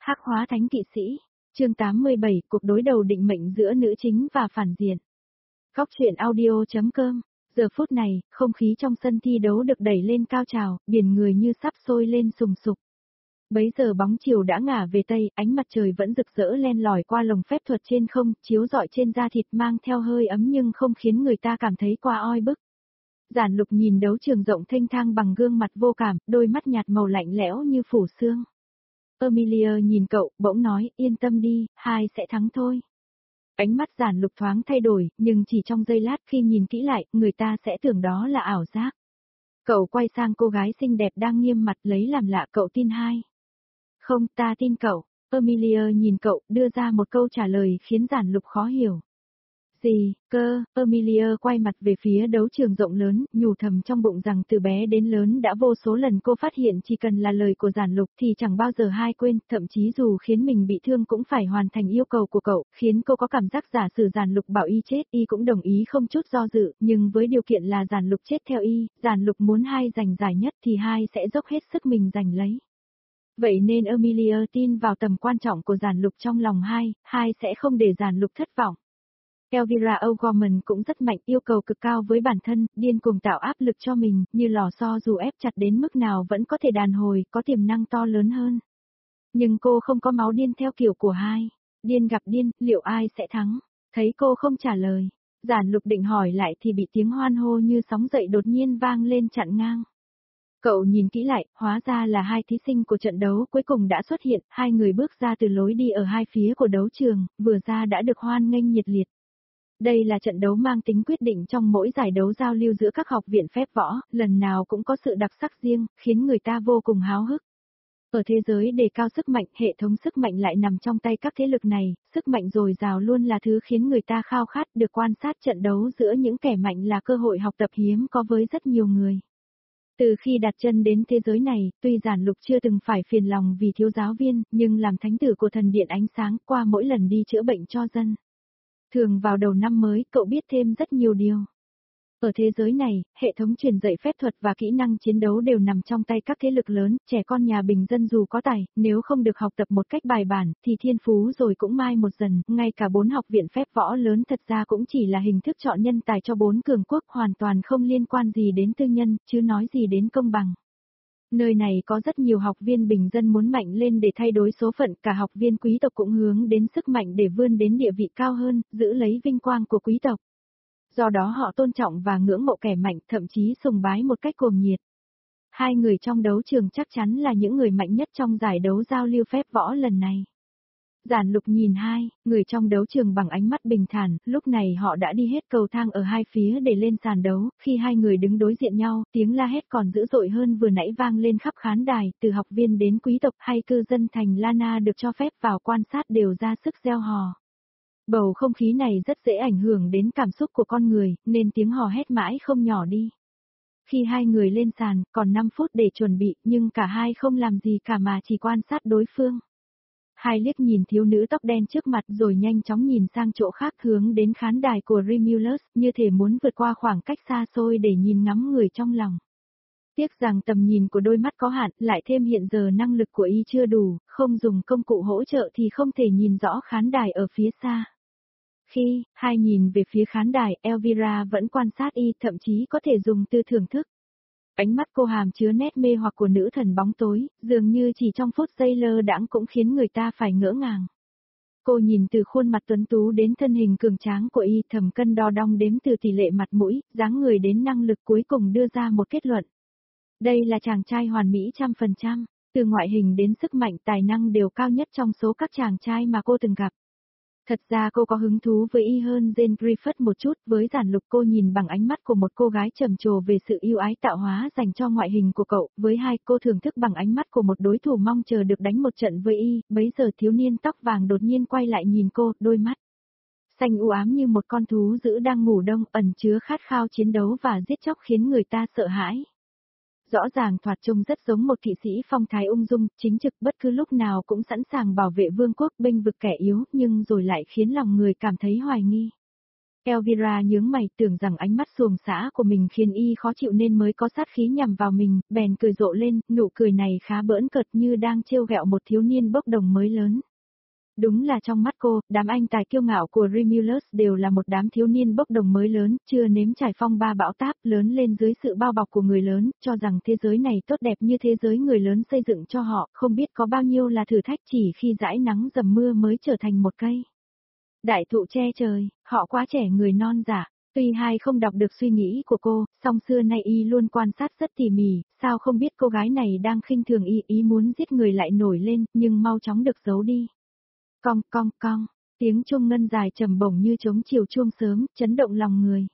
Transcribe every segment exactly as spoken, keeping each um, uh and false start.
Hắc hóa thánh kỵ sĩ, chương tám mươi bảy, cuộc đối đầu định mệnh giữa nữ chính và phản diện. Góc truyện audio.com, giờ phút này, không khí trong sân thi đấu được đẩy lên cao trào, biển người như sắp sôi lên sùng sục. Bấy giờ bóng chiều đã ngả về tây, ánh mặt trời vẫn rực rỡ len lỏi qua lồng phép thuật trên không, chiếu rọi trên da thịt mang theo hơi ấm nhưng không khiến người ta cảm thấy quá oi bức. Giản Lục nhìn đấu trường rộng thênh thang bằng gương mặt vô cảm, đôi mắt nhạt màu lạnh lẽo như phủ xương. Emilia nhìn cậu, bỗng nói, yên tâm đi, hai sẽ thắng thôi. Ánh mắt Giản Lục thoáng thay đổi, nhưng chỉ trong giây lát khi nhìn kỹ lại, người ta sẽ tưởng đó là ảo giác. Cậu quay sang cô gái xinh đẹp đang nghiêm mặt lấy làm lạ, cậu tin hai? Không, ta tin cậu. Emilia nhìn cậu, đưa ra một câu trả lời khiến Giản Lục khó hiểu. Gì, cơ, Emilia quay mặt về phía đấu trường rộng lớn, nhủ thầm trong bụng rằng từ bé đến lớn đã vô số lần cô phát hiện chỉ cần là lời của Giản Lục thì chẳng bao giờ hai quên, thậm chí dù khiến mình bị thương cũng phải hoàn thành yêu cầu của cậu, khiến cô có cảm giác giả sử Giản Lục bảo y chết, y cũng đồng ý không chút do dự, nhưng với điều kiện là Giản Lục chết theo y, Giản Lục muốn hai giành giải nhất thì hai sẽ dốc hết sức mình giành lấy. Vậy nên Emilia tin vào tầm quan trọng của Giản Lục trong lòng hai, hai sẽ không để Giản Lục thất vọng. Elvira O'Gorman cũng rất mạnh, yêu cầu cực cao với bản thân, điên cuồng tạo áp lực cho mình, như lò xo dù ép chặt đến mức nào vẫn có thể đàn hồi, có tiềm năng to lớn hơn. Nhưng cô không có máu điên theo kiểu của hai. Điên gặp điên, liệu ai sẽ thắng? Thấy cô không trả lời, Giản Lục định hỏi lại thì bị tiếng hoan hô như sóng dậy đột nhiên vang lên chặn ngang. Cậu nhìn kỹ lại, hóa ra là hai thí sinh của trận đấu cuối cùng đã xuất hiện, hai người bước ra từ lối đi ở hai phía của đấu trường, vừa ra đã được hoan nghênh nhiệt liệt. Đây là trận đấu mang tính quyết định trong mỗi giải đấu giao lưu giữa các học viện phép võ, lần nào cũng có sự đặc sắc riêng, khiến người ta vô cùng háo hức. Ở thế giới đề cao sức mạnh, hệ thống sức mạnh lại nằm trong tay các thế lực này, sức mạnh dồi dào luôn là thứ khiến người ta khao khát, được quan sát trận đấu giữa những kẻ mạnh là cơ hội học tập hiếm có với rất nhiều người. Từ khi đặt chân đến thế giới này, tuy Giản Lục chưa từng phải phiền lòng vì thiếu giáo viên, nhưng làm thánh tử của thần điện ánh sáng qua mỗi lần đi chữa bệnh cho dân. Thường vào đầu năm mới, cậu biết thêm rất nhiều điều. Ở thế giới này, hệ thống truyền dạy phép thuật và kỹ năng chiến đấu đều nằm trong tay các thế lực lớn, trẻ con nhà bình dân dù có tài, nếu không được học tập một cách bài bản, thì thiên phú rồi cũng mai một dần, ngay cả bốn học viện phép võ lớn thật ra cũng chỉ là hình thức chọn nhân tài cho bốn cường quốc, hoàn toàn không liên quan gì đến tư nhân, chứ nói gì đến công bằng. Nơi này có rất nhiều học viên bình dân muốn mạnh lên để thay đổi số phận, cả học viên quý tộc cũng hướng đến sức mạnh để vươn đến địa vị cao hơn, giữ lấy vinh quang của quý tộc. Do đó họ tôn trọng và ngưỡng mộ kẻ mạnh, thậm chí sùng bái một cách cuồng nhiệt. Hai người trong đấu trường chắc chắn là những người mạnh nhất trong giải đấu giao lưu phép võ lần này. Giản Lục nhìn hai, người trong đấu trường bằng ánh mắt bình thản, lúc này họ đã đi hết cầu thang ở hai phía để lên sàn đấu, khi hai người đứng đối diện nhau, tiếng la hét còn dữ dội hơn vừa nãy vang lên khắp khán đài, từ học viên đến quý tộc hay cư dân thành Lana được cho phép vào quan sát đều ra sức reo hò. Bầu không khí này rất dễ ảnh hưởng đến cảm xúc của con người, nên tiếng hò hét mãi không nhỏ đi. Khi hai người lên sàn, còn năm phút để chuẩn bị, nhưng cả hai không làm gì cả mà chỉ quan sát đối phương. Hai liếc nhìn thiếu nữ tóc đen trước mặt rồi nhanh chóng nhìn sang chỗ khác hướng đến khán đài của Remulus, như thể muốn vượt qua khoảng cách xa xôi để nhìn ngắm người trong lòng. Tiếc rằng tầm nhìn của đôi mắt có hạn, lại thêm hiện giờ năng lực của y chưa đủ, không dùng công cụ hỗ trợ thì không thể nhìn rõ khán đài ở phía xa. Khi, hai nhìn về phía khán đài, Elvira vẫn quan sát y, thậm chí có thể dùng từ thưởng thức. Ánh mắt cô hàm chứa nét mê hoặc của nữ thần bóng tối, dường như chỉ trong phút giây lơ đãng cũng khiến người ta phải ngỡ ngàng. Cô nhìn từ khuôn mặt tuấn tú đến thân hình cường tráng của y, thầm cân đo đong đếm từ tỷ lệ mặt mũi, dáng người đến năng lực, cuối cùng đưa ra một kết luận. Đây là chàng trai hoàn mỹ trăm phần trăm, từ ngoại hình đến sức mạnh tài năng đều cao nhất trong số các chàng trai mà cô từng gặp. Thật ra cô có hứng thú với y hơn Jane Griffith một chút, với Giản Lục cô nhìn bằng ánh mắt của một cô gái trầm trồ về sự yêu ái tạo hóa dành cho ngoại hình của cậu, với hai cô thưởng thức bằng ánh mắt của một đối thủ mong chờ được đánh một trận với y, bấy giờ thiếu niên tóc vàng đột nhiên quay lại nhìn cô, đôi mắt xanh u ám như một con thú dữ đang ngủ đông, ẩn chứa khát khao chiến đấu và giết chóc khiến người ta sợ hãi. Rõ ràng thoạt trông rất giống một kỵ sĩ phong thái ung dung, chính trực, bất cứ lúc nào cũng sẵn sàng bảo vệ vương quốc, bênh vực kẻ yếu, nhưng rồi lại khiến lòng người cảm thấy hoài nghi. Elvira nhướng mày tưởng rằng ánh mắt xuồng xã của mình khiến y khó chịu nên mới có sát khí nhằm vào mình, bèn cười rộ lên, nụ cười này khá bỡn cợt như đang trêu ghẹo một thiếu niên bốc đồng mới lớn. Đúng là trong mắt cô, đám anh tài kiêu ngạo của Remulus đều là một đám thiếu niên bốc đồng mới lớn, chưa nếm trải phong ba bão táp, lớn lên dưới sự bao bọc của người lớn, cho rằng thế giới này tốt đẹp như thế giới người lớn xây dựng cho họ, không biết có bao nhiêu là thử thách chỉ khi dãi nắng dầm mưa mới trở thành một cây đại thụ che trời, họ quá trẻ người non dạ. Tuy hai không đọc được suy nghĩ của cô, song xưa nay y luôn quan sát rất tỉ mỉ, sao không biết cô gái này đang khinh thường y, ý muốn giết người lại nổi lên, nhưng mau chóng được giấu đi. Cong cong cong, tiếng chuông ngân dài trầm bổng như trống chiều chuông sớm, chấn động lòng người.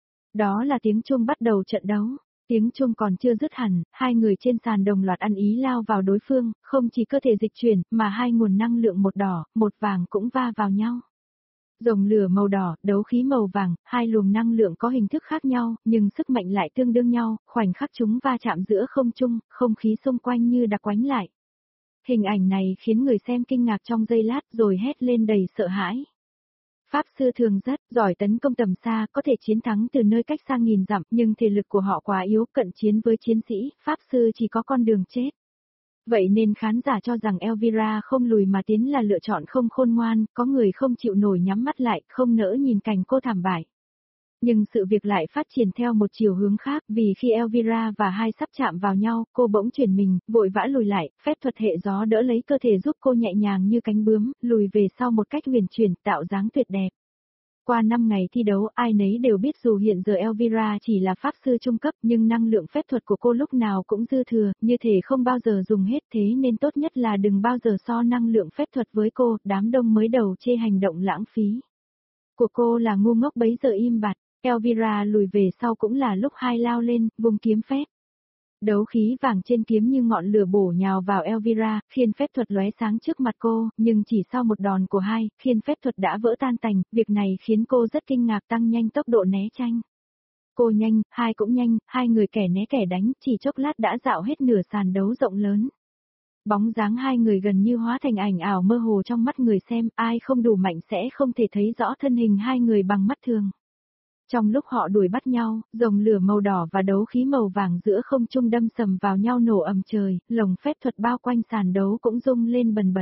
Đó là tiếng chuông bắt đầu trận đấu. Tiếng chuông còn chưa dứt hẳn, hai người trên sàn đồng loạt ăn ý lao vào đối phương, không chỉ cơ thể dịch chuyển, mà hai nguồn năng lượng một đỏ, một vàng cũng va vào nhau. Rồng lửa màu đỏ, đấu khí màu vàng, hai luồng năng lượng có hình thức khác nhau, nhưng sức mạnh lại tương đương nhau, khoảnh khắc chúng va chạm giữa không trung, không khí xung quanh như đặc quánh lại. Hình ảnh này khiến người xem kinh ngạc trong giây lát rồi hét lên đầy sợ hãi. Pháp sư thường rất giỏi tấn công tầm xa, có thể chiến thắng từ nơi cách xa nghìn dặm, nhưng thể lực của họ quá yếu, cận chiến với chiến sĩ, Pháp sư chỉ có con đường chết. Vậy nên khán giả cho rằng Elvira không lùi mà tiến là lựa chọn không khôn ngoan, có người không chịu nổi nhắm mắt lại, không nỡ nhìn cảnh cô thảm bại. Nhưng sự việc lại phát triển theo một chiều hướng khác, vì khi Elvira và hai sắp chạm vào nhau, cô bỗng chuyển mình, vội vã lùi lại, phép thuật hệ gió đỡ lấy cơ thể giúp cô nhẹ nhàng như cánh bướm, lùi về sau một cách huyền chuyển, tạo dáng tuyệt đẹp. Qua năm ngày thi đấu, ai nấy đều biết dù hiện giờ Elvira chỉ là pháp sư trung cấp, nhưng năng lượng phép thuật của cô lúc nào cũng dư thừa, như thể không bao giờ dùng hết, thế nên tốt nhất là đừng bao giờ so năng lượng phép thuật với cô, đám đông mới đầu chê hành động lãng phí của cô là ngu ngốc bấy giờ im bặt. Elvira lùi về sau cũng là lúc hai lao lên, vùng kiếm phép. Đấu khí vàng trên kiếm như ngọn lửa bổ nhào vào Elvira, khiên phép thuật lóe sáng trước mặt cô, nhưng chỉ sau một đòn của hai, khiên phép thuật đã vỡ tan tành, việc này khiến cô rất kinh ngạc, tăng nhanh tốc độ né tránh. Cô nhanh, hai cũng nhanh, hai người kẻ né kẻ đánh, chỉ chốc lát đã dạo hết nửa sàn đấu rộng lớn. Bóng dáng hai người gần như hóa thành ảnh ảo mơ hồ trong mắt người xem, ai không đủ mạnh sẽ không thể thấy rõ thân hình hai người bằng mắt thường. Trong lúc họ đuổi bắt nhau, rồng lửa màu đỏ và đấu khí màu vàng giữa không trung đâm sầm vào nhau nổ ầm trời, lồng phép thuật bao quanh sàn đấu cũng rung lên bần bật.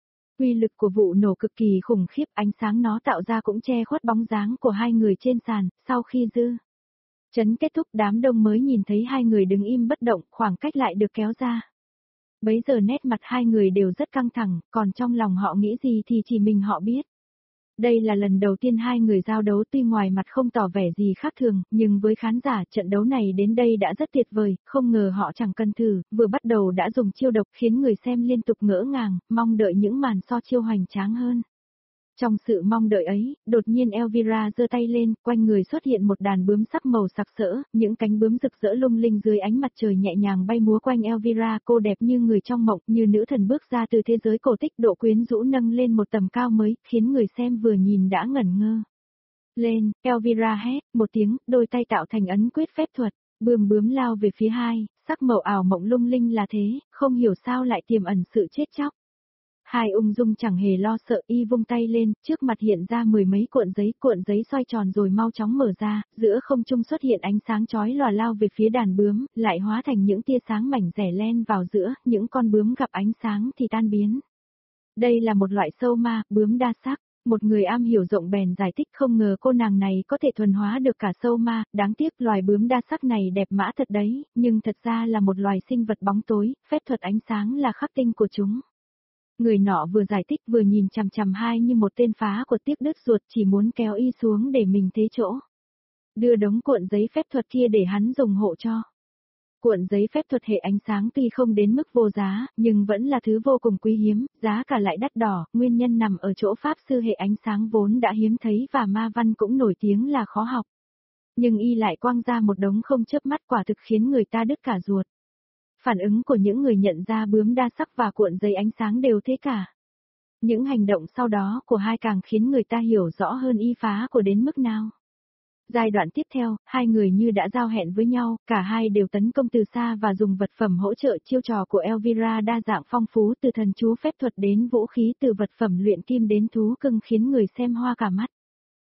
Uy lực của vụ nổ cực kỳ khủng khiếp, ánh sáng nó tạo ra cũng che khuất bóng dáng của hai người trên sàn, sau khi dư chấn kết thúc đám đông mới nhìn thấy hai người đứng im bất động, khoảng cách lại được kéo ra. Bấy giờ nét mặt hai người đều rất căng thẳng, còn trong lòng họ nghĩ gì thì chỉ mình họ biết. Đây là lần đầu tiên hai người giao đấu, tuy ngoài mặt không tỏ vẻ gì khác thường, nhưng với khán giả trận đấu này đến đây đã rất tuyệt vời, không ngờ họ chẳng cần thử, vừa bắt đầu đã dùng chiêu độc khiến người xem liên tục ngỡ ngàng, mong đợi những màn so chiêu hoành tráng hơn. Trong sự mong đợi ấy, đột nhiên Elvira giơ tay lên, quanh người xuất hiện một đàn bướm sắc màu sặc sỡ, những cánh bướm rực rỡ lung linh dưới ánh mặt trời nhẹ nhàng bay múa quanh Elvira, cô đẹp như người trong mộng, như nữ thần bước ra từ thế giới cổ tích, độ quyến rũ nâng lên một tầm cao mới, khiến người xem vừa nhìn đã ngẩn ngơ. Lên, Elvira hét một tiếng, đôi tay tạo thành ấn quyết phép thuật, bướm bướm lao về phía hai, sắc màu ảo mộng lung linh là thế, không hiểu sao lại tiềm ẩn sự chết chóc. Hai ung dung chẳng hề lo sợ, y vung tay lên, trước mặt hiện ra mười mấy cuộn giấy, cuộn giấy xoay tròn rồi mau chóng mở ra, giữa không trung xuất hiện ánh sáng chói lòa lao về phía đàn bướm, lại hóa thành những tia sáng mảnh rẻ len vào giữa, những con bướm gặp ánh sáng thì tan biến. Đây là một loại sâu ma, bướm đa sắc. Một người am hiểu rộng bèn giải thích, không ngờ cô nàng này có thể thuần hóa được cả sâu ma, đáng tiếc loài bướm đa sắc này đẹp mã thật đấy, nhưng thật ra là một loài sinh vật bóng tối, phép thuật ánh sáng là khắc tinh của chúng. Người nọ vừa giải thích vừa nhìn chằm chằm hai như một tên phá của tiếc đứt ruột, chỉ muốn kéo y xuống để mình thế chỗ. Đưa đống cuộn giấy phép thuật kia để hắn dùng hộ cho. Cuộn giấy phép thuật hệ ánh sáng tuy không đến mức vô giá, nhưng vẫn là thứ vô cùng quý hiếm, giá cả lại đắt đỏ, nguyên nhân nằm ở chỗ pháp sư hệ ánh sáng vốn đã hiếm thấy và ma văn cũng nổi tiếng là khó học. Nhưng y lại quăng ra một đống không chớp mắt, quả thực khiến người ta đứt cả ruột. Phản ứng của những người nhận ra bướm đa sắc và cuộn giấy ánh sáng đều thế cả. Những hành động sau đó của hai càng khiến người ta hiểu rõ hơn y phá của đến mức nào. Giai đoạn tiếp theo, hai người như đã giao hẹn với nhau, cả hai đều tấn công từ xa và dùng vật phẩm hỗ trợ. Chiêu trò của Elvira đa dạng phong phú, từ thần chú phép thuật đến vũ khí, từ vật phẩm luyện kim đến thú cưng, khiến người xem hoa cả mắt.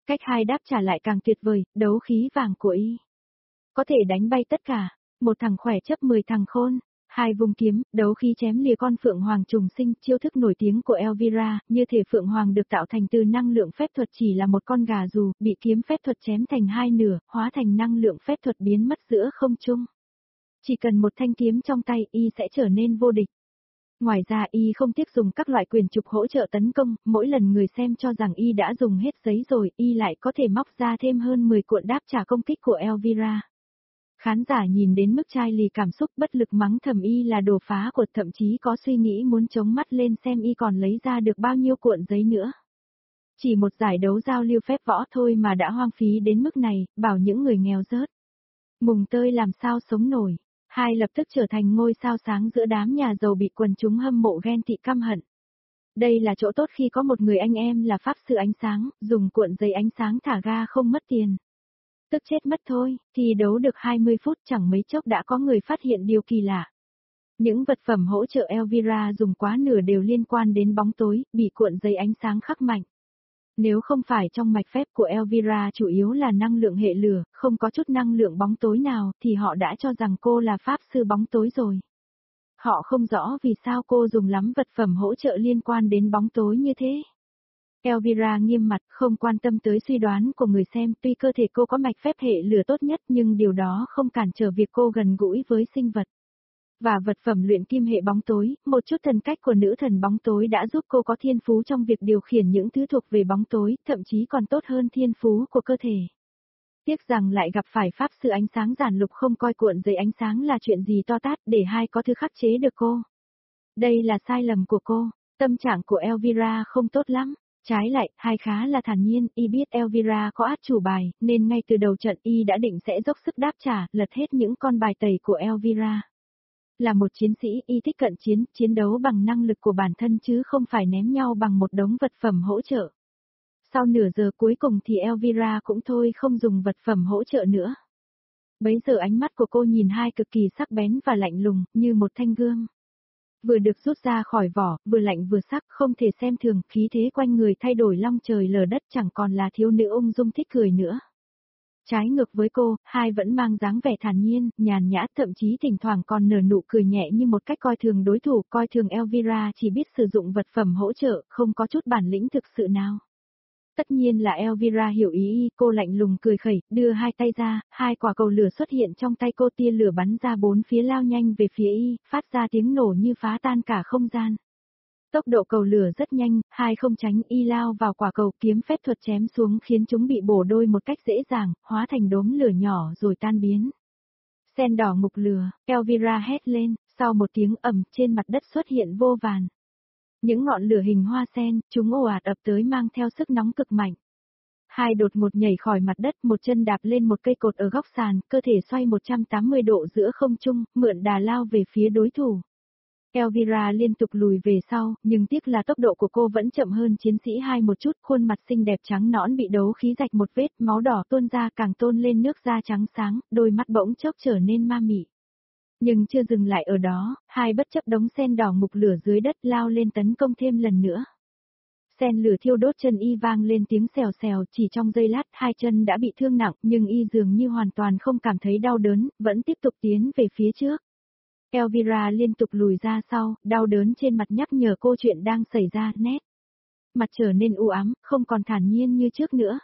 Cách hai đáp trả lại càng tuyệt vời, đấu khí vàng của y. Có thể đánh bay tất cả, một thằng khỏe chấp mười thằng khôn. Hai vùng kiếm, đấu khí chém lìa con Phượng Hoàng trùng sinh, chiêu thức nổi tiếng của Elvira, như thể Phượng Hoàng được tạo thành từ năng lượng phép thuật chỉ là một con gà dù, bị kiếm phép thuật chém thành hai nửa, hóa thành năng lượng phép thuật biến mất giữa không trung. Chỉ cần một thanh kiếm trong tay y sẽ trở nên vô địch. Ngoài ra y không tiếc dùng các loại quyền trục hỗ trợ tấn công, mỗi lần người xem cho rằng y đã dùng hết giấy rồi, y lại có thể móc ra thêm hơn mười cuộn đáp trả công kích của Elvira. Khán giả nhìn đến mức chai lì cảm xúc bất lực mắng thầm y là đồ phá của, thậm chí có suy nghĩ muốn chống mắt lên xem y còn lấy ra được bao nhiêu cuộn giấy nữa. Chỉ một giải đấu giao lưu phép võ thôi mà đã hoang phí đến mức này, bảo những người nghèo rớt. Mùng tơi làm sao sống nổi. Hai lập tức trở thành ngôi sao sáng giữa đám nhà giàu bị quần chúng hâm mộ ghen tị căm hận. Đây là chỗ tốt khi có một người anh em là pháp sư ánh sáng, dùng cuộn giấy ánh sáng thả ga không mất tiền. Tức chết mất thôi, thì đấu được hai mươi phút chẳng mấy chốc đã có người phát hiện điều kỳ lạ. Những vật phẩm hỗ trợ Elvira dùng quá nửa đều liên quan đến bóng tối, bị cuộn giấy ánh sáng khắc mạnh. Nếu không phải trong mạch phép của Elvira chủ yếu là năng lượng hệ lửa, không có chút năng lượng bóng tối nào, thì họ đã cho rằng cô là pháp sư bóng tối rồi. Họ không rõ vì sao cô dùng lắm vật phẩm hỗ trợ liên quan đến bóng tối như thế. Elvira nghiêm mặt, không quan tâm tới suy đoán của người xem, tuy cơ thể cô có mạch phép hệ lửa tốt nhất nhưng điều đó không cản trở việc cô gần gũi với sinh vật. Và vật phẩm luyện kim hệ bóng tối, một chút thần cách của nữ thần bóng tối đã giúp cô có thiên phú trong việc điều khiển những thứ thuộc về bóng tối, thậm chí còn tốt hơn thiên phú của cơ thể. Tiếc rằng lại gặp phải pháp sư ánh sáng giản lục không coi cuộn giấy ánh sáng là chuyện gì to tát để hai có thứ khắc chế được cô. Đây là sai lầm của cô, tâm trạng của Elvira không tốt lắm. Trái lại, hai khá là thản nhiên, y biết Elvira có át chủ bài, nên ngay từ đầu trận y đã định sẽ dốc sức đáp trả, lật hết những con bài tẩy của Elvira. Là một chiến sĩ, y thích cận chiến, chiến đấu bằng năng lực của bản thân chứ không phải ném nhau bằng một đống vật phẩm hỗ trợ. Sau nửa giờ cuối cùng thì Elvira cũng thôi không dùng vật phẩm hỗ trợ nữa. Bấy giờ ánh mắt của cô nhìn hai cực kỳ sắc bén và lạnh lùng, như một thanh gươm. Vừa được rút ra khỏi vỏ, vừa lạnh vừa sắc, không thể xem thường, khí thế quanh người thay đổi long trời lở đất, chẳng còn là thiếu nữ ung dung thích cười nữa. Trái ngược với cô, hai vẫn mang dáng vẻ thản nhiên, nhàn nhã, thậm chí thỉnh thoảng còn nở nụ cười nhẹ như một cách coi thường đối thủ, coi thường Elvira chỉ biết sử dụng vật phẩm hỗ trợ, không có chút bản lĩnh thực sự nào. Tất nhiên là Elvira hiểu ý y, cô lạnh lùng cười khẩy, đưa hai tay ra, hai quả cầu lửa xuất hiện trong tay cô, tia lửa bắn ra bốn phía lao nhanh về phía y, phát ra tiếng nổ như phá tan cả không gian. Tốc độ cầu lửa rất nhanh, hai không tránh, y lao vào quả cầu, kiếm phép thuật chém xuống khiến chúng bị bổ đôi một cách dễ dàng, hóa thành đốm lửa nhỏ rồi tan biến. Sen đỏ ngục lửa, Elvira hét lên, sau một tiếng ầm trên mặt đất xuất hiện vô vàn. Những ngọn lửa hình hoa sen, chúng ồ ạt ập tới mang theo sức nóng cực mạnh. Hai đột ngột nhảy khỏi mặt đất, một chân đạp lên một cây cột ở góc sàn, cơ thể xoay một trăm tám mươi độ giữa không trung, mượn đà lao về phía đối thủ. Elvira liên tục lùi về sau, nhưng tiếc là tốc độ của cô vẫn chậm hơn chiến sĩ hai một chút, khuôn mặt xinh đẹp trắng nõn bị đấu khí rạch một vết, máu đỏ tuôn ra càng tôn lên nước da trắng sáng, đôi mắt bỗng chốc trở nên ma mị. Nhưng chưa dừng lại ở đó, hai bất chấp đống sen đỏ ngục lửa dưới đất lao lên tấn công thêm lần nữa. Sen lửa thiêu đốt chân y vang lên tiếng xèo xèo, chỉ trong giây lát hai chân đã bị thương nặng, nhưng y dường như hoàn toàn không cảm thấy đau đớn, vẫn tiếp tục tiến về phía trước. Elvira liên tục lùi ra sau, đau đớn trên mặt nhắc nhở cô chuyện đang xảy ra, nét mặt trở nên u ám, không còn thản nhiên như trước nữa.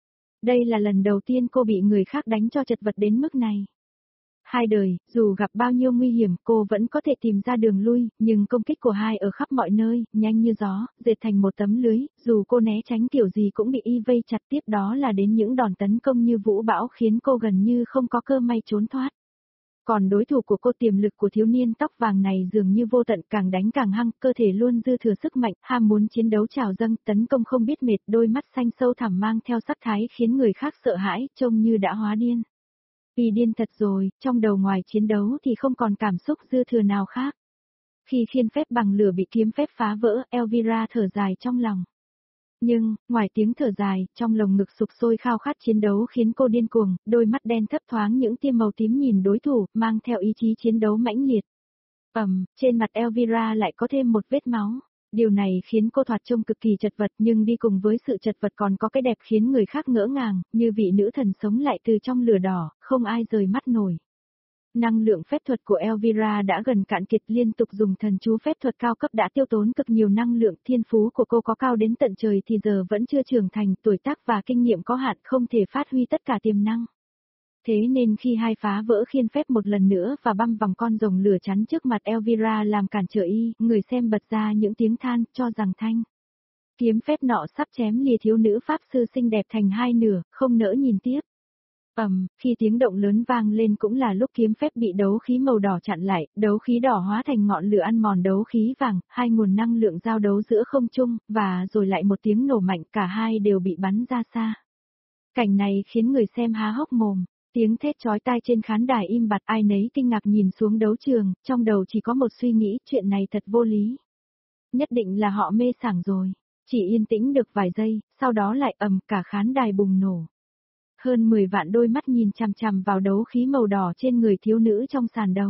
Đây là lần đầu tiên cô bị người khác đánh cho chật vật đến mức này. Hai đời, dù gặp bao nhiêu nguy hiểm, cô vẫn có thể tìm ra đường lui, nhưng công kích của hai ở khắp mọi nơi, nhanh như gió, dệt thành một tấm lưới, dù cô né tránh kiểu gì cũng bị y vây chặt, tiếp đó là đến những đòn tấn công như vũ bão khiến cô gần như không có cơ may trốn thoát. Còn đối thủ của cô, tiềm lực của thiếu niên tóc vàng này dường như vô tận, càng đánh càng hăng, cơ thể luôn dư thừa sức mạnh, ham muốn chiến đấu trào dâng, tấn công không biết mệt, đôi mắt xanh sâu thẳm mang theo sắc thái khiến người khác sợ hãi, trông như đã hóa điên. Y điên thật rồi, trong đầu ngoài chiến đấu thì không còn cảm xúc dư thừa nào khác. Khi khiên phép bằng lửa bị kiếm phép phá vỡ, Elvira thở dài trong lòng. Nhưng, ngoài tiếng thở dài, trong lồng ngực sục sôi khao khát chiến đấu khiến cô điên cuồng, đôi mắt đen thấp thoáng những tia màu tím nhìn đối thủ, mang theo ý chí chiến đấu mãnh liệt. Ầm, trên mặt Elvira lại có thêm một vết máu. Điều này khiến cô thoạt trông cực kỳ chật vật, nhưng đi cùng với sự chật vật còn có cái đẹp khiến người khác ngỡ ngàng, như vị nữ thần sống lại từ trong lửa đỏ, không ai rời mắt nổi. Năng lượng phép thuật của Elvira đã gần cạn kiệt, liên tục dùng thần chú phép thuật cao cấp đã tiêu tốn cực nhiều năng lượng, thiên phú của cô có cao đến tận trời thì giờ vẫn chưa trưởng thành, tuổi tác và kinh nghiệm có hạn không thể phát huy tất cả tiềm năng. Thế nên khi hai phá vỡ khiên phép một lần nữa và băm vòng con rồng lửa chắn trước mặt Elvira làm cản trở y, người xem bật ra những tiếng than, cho rằng thanh kiếm phép nọ sắp chém lìa thiếu nữ pháp sư xinh đẹp thành hai nửa, không nỡ nhìn tiếp. Ầm, um, khi tiếng động lớn vang lên cũng là lúc kiếm phép bị đấu khí màu đỏ chặn lại, đấu khí đỏ hóa thành ngọn lửa ăn mòn đấu khí vàng, hai nguồn năng lượng giao đấu giữa không trung, và rồi lại một tiếng nổ mạnh, cả hai đều bị bắn ra xa. Cảnh này khiến người xem há hốc mồm. Tiếng thét chói tai trên khán đài im bặt, ai nấy kinh ngạc nhìn xuống đấu trường, trong đầu chỉ có một suy nghĩ, chuyện này thật vô lý. Nhất định là họ mê sảng rồi. Chỉ yên tĩnh được vài giây, sau đó lại ầm, cả khán đài bùng nổ. Hơn mười vạn đôi mắt nhìn chằm chằm vào đấu khí màu đỏ trên người thiếu nữ trong sàn đấu.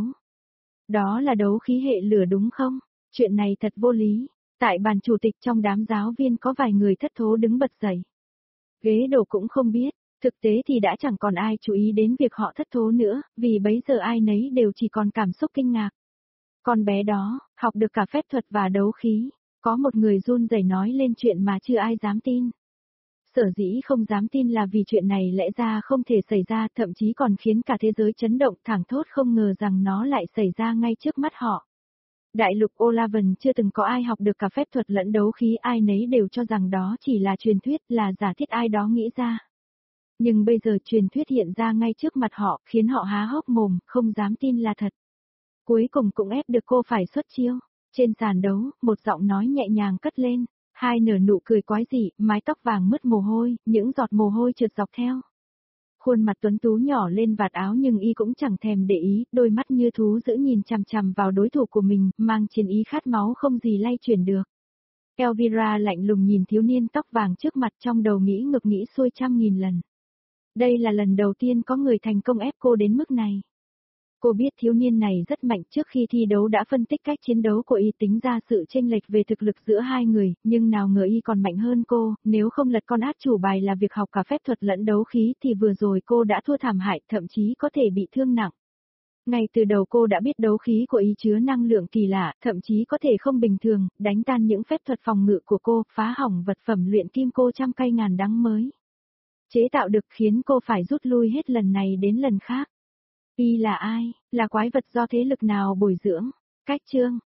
Đó là đấu khí hệ lửa đúng không? Chuyện này thật vô lý. Tại bàn chủ tịch trong đám giáo viên có vài người thất thố đứng bật dậy. Ghế đổ cũng không biết. Thực tế thì đã chẳng còn ai chú ý đến việc họ thất thố nữa, vì bấy giờ ai nấy đều chỉ còn cảm xúc kinh ngạc. Con bé đó, học được cả phép thuật và đấu khí, có một người run rẩy nói lên chuyện mà chưa ai dám tin. Sở dĩ không dám tin là vì chuyện này lẽ ra không thể xảy ra, thậm chí còn khiến cả thế giới chấn động, thảng thốt không ngờ rằng nó lại xảy ra ngay trước mắt họ. Đại lục Olavan chưa từng có ai học được cả phép thuật lẫn đấu khí, ai nấy đều cho rằng đó chỉ là truyền thuyết, là giả thiết ai đó nghĩ ra. Nhưng bây giờ truyền thuyết hiện ra ngay trước mặt họ, khiến họ há hốc mồm, không dám tin là thật. Cuối cùng cũng ép được cô phải xuất chiêu. Trên sàn đấu, một giọng nói nhẹ nhàng cất lên, hai nở nụ cười quái dị, mái tóc vàng mứt mồ hôi, những giọt mồ hôi trượt dọc theo. Khuôn mặt tuấn tú nhỏ lên vạt áo nhưng y cũng chẳng thèm để ý, đôi mắt như thú dữ nhìn chằm chằm vào đối thủ của mình, mang chiến ý khát máu không gì lay chuyển được. Elvira lạnh lùng nhìn thiếu niên tóc vàng trước mặt, trong đầu nghĩ ngược nghĩ xuôi trăm nghìn lần. Đây là lần đầu tiên có người thành công ép cô đến mức này. Cô biết thiếu niên này rất mạnh, trước khi thi đấu đã phân tích cách chiến đấu của y, tính ra sự chênh lệch về thực lực giữa hai người, nhưng nào ngờ y còn mạnh hơn cô, nếu không lật con át chủ bài là việc học cả phép thuật lẫn đấu khí thì vừa rồi cô đã thua thảm hại, thậm chí có thể bị thương nặng. Ngay từ đầu cô đã biết đấu khí của y chứa năng lượng kỳ lạ, thậm chí có thể không bình thường, đánh tan những phép thuật phòng ngự của cô, phá hỏng vật phẩm luyện kim cô trăm cây ngàn đắng mới chế tạo được, khiến cô phải rút lui hết lần này đến lần khác. Y là ai? Là quái vật do thế lực nào bồi dưỡng? Cách chương